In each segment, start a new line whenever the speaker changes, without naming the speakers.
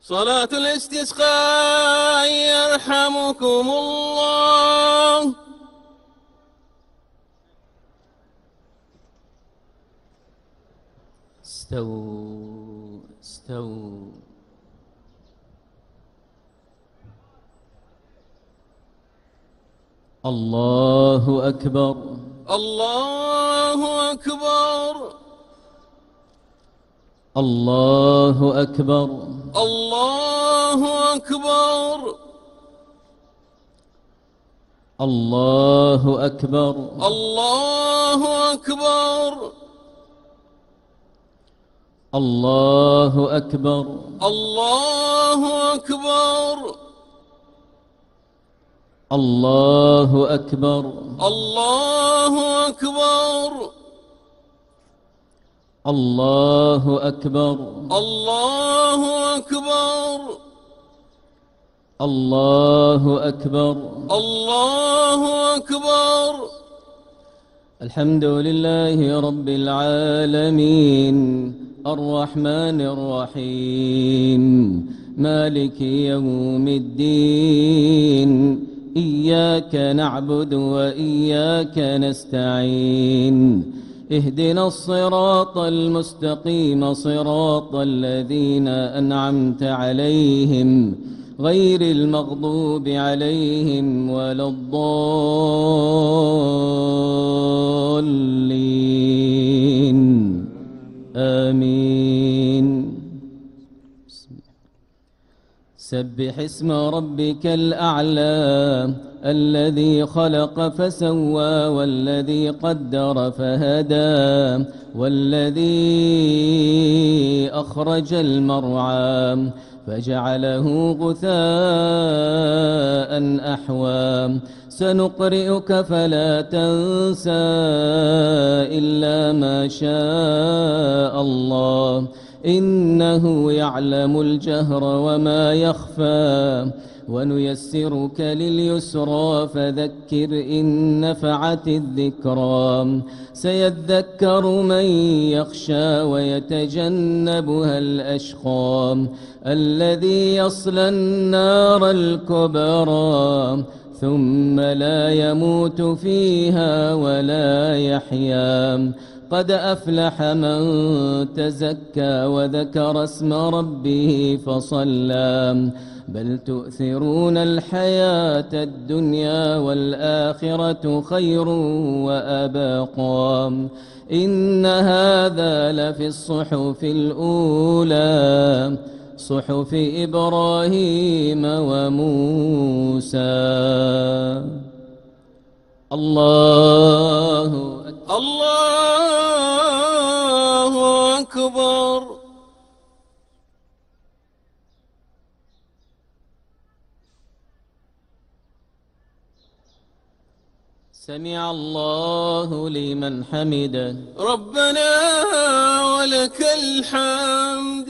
صلاة الاستسقاء يرحمكم الله.
استووا استووا. الله أكبر
الله أكبر
الله أكبر
الله أكبر
الله أكبر
الله أكبر
الله أكبر
الله أكبر
الله أكبر
الله أكبر
الله أكبر
الله أكبر
الله أكبر
الله أكبر.
الحمد لله رب العالمين الرحمن الرحيم مالك يوم الدين إياك نعبد وإياك نستعين اهدنا الصراط المستقيم صراط الذين أنعمت عليهم غير المغضوب عليهم ولا الضالين آمين. سبح اسم ربك الأعلى الذي خلق فسوى والذي قدر فهدى والذي أخرج المرعى فجعله غثاء أحوى سنقرئك فلا تنسى إلا ما شاء الله إنه يعلم الجهر وما يخفى ونيسرك لليسرى فذكر إن نفعت الذكرى سيذكر من يخشى ويتجنبها الأشقى الذي يصلى النار الكبرى ثم لا يموت فيها ولا يحيا قد أفلح من تزكى وذكر اسم ربه فصلى بل تؤثرون الحياة الدنيا والآخرة خير وأبقى إن هذا لفي الصحف الأولى صحف إبراهيم وموسى. الله أكبر
الله أكبر.
سمع الله لمن حمده
ربنا ولك الحمد.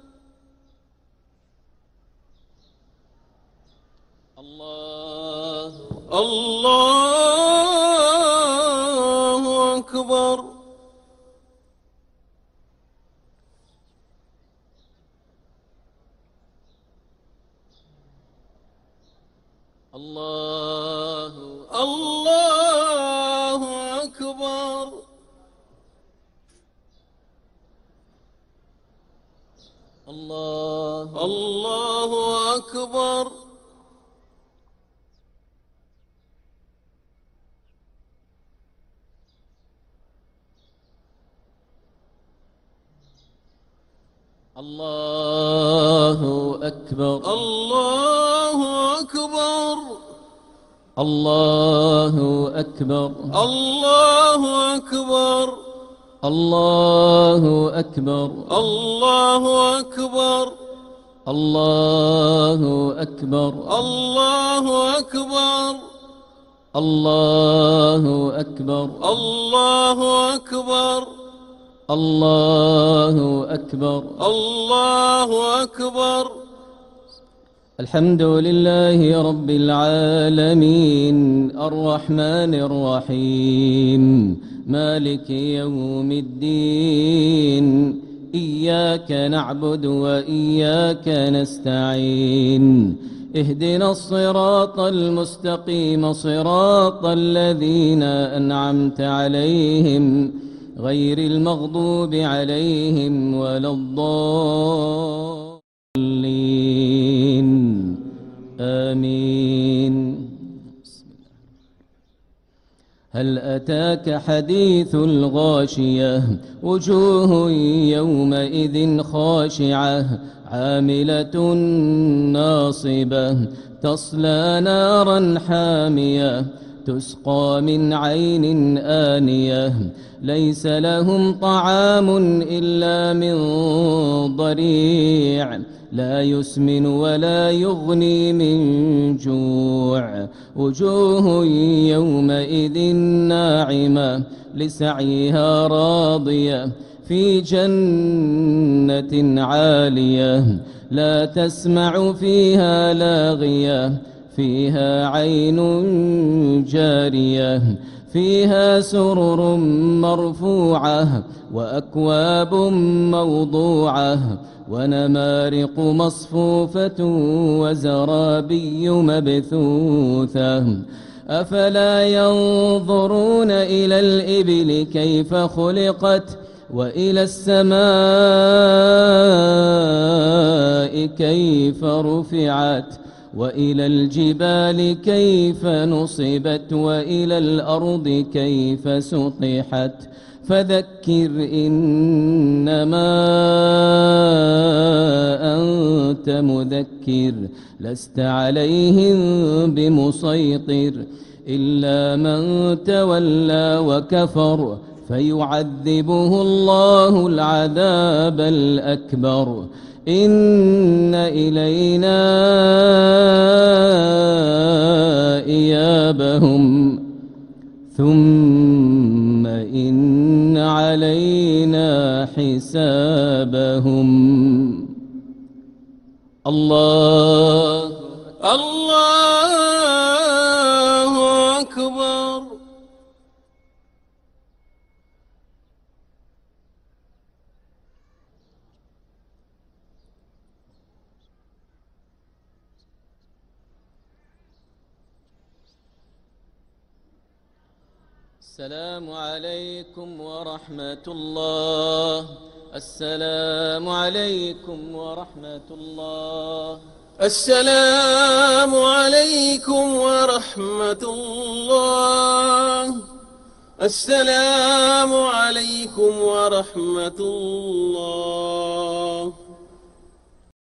الله
الله أكبر.
الله
الله أكبر.
الله
الله أكبر.
الله أكبر
الله أكبر.
الله أكبر
الله أكبر.
الله أكبر
الله أكبر.
الله أكبر
الله أكبر.
الله أكبر
الله أكبر.
الله أكبر
الله أكبر.
الحمد لله رب العالمين الرحمن الرحيم مالك يوم الدين إياك نعبد وإياك نستعين اهدنا الصراط المستقيم صراط الذين أنعمت عليهم غير المغضوب عليهم ولا الضالين آمين. هل أتاك حديث الغاشية وجوه يومئذ خاشعة عاملة ناصبة تصلى نارا حامية تسقى من عين آنية ليس لهم طعام إلا من ضريع لا يسمن ولا يغني من جوع وجوه يومئذ ناعمة لسعيها راضية في جنة عالية لا تسمع فيها لاغية فيها عين جارية فيها سرر مرفوعة وأكواب موضوعة ونمارق مصفوفة وزرابي مبثوثة أفلا ينظرون إلى الإبل كيف خلقت وإلى السماء كيف رفعت وإلى الجبال كيف نصبت وإلى الأرض كيف سطحت فذكر إنما أنت مذكر لست عليهم بمسيطر إلا من تولى وكفر فيعذبه الله العذاب الأكبر إن إلينا إيابهم ثم إن علينا حسابهم. الله
أكبر.
السلام عليكم ورحمة الله. السلام عليكم ورحمة الله.
السلام عليكم ورحمة الله. السلام عليكم ورحمة الله.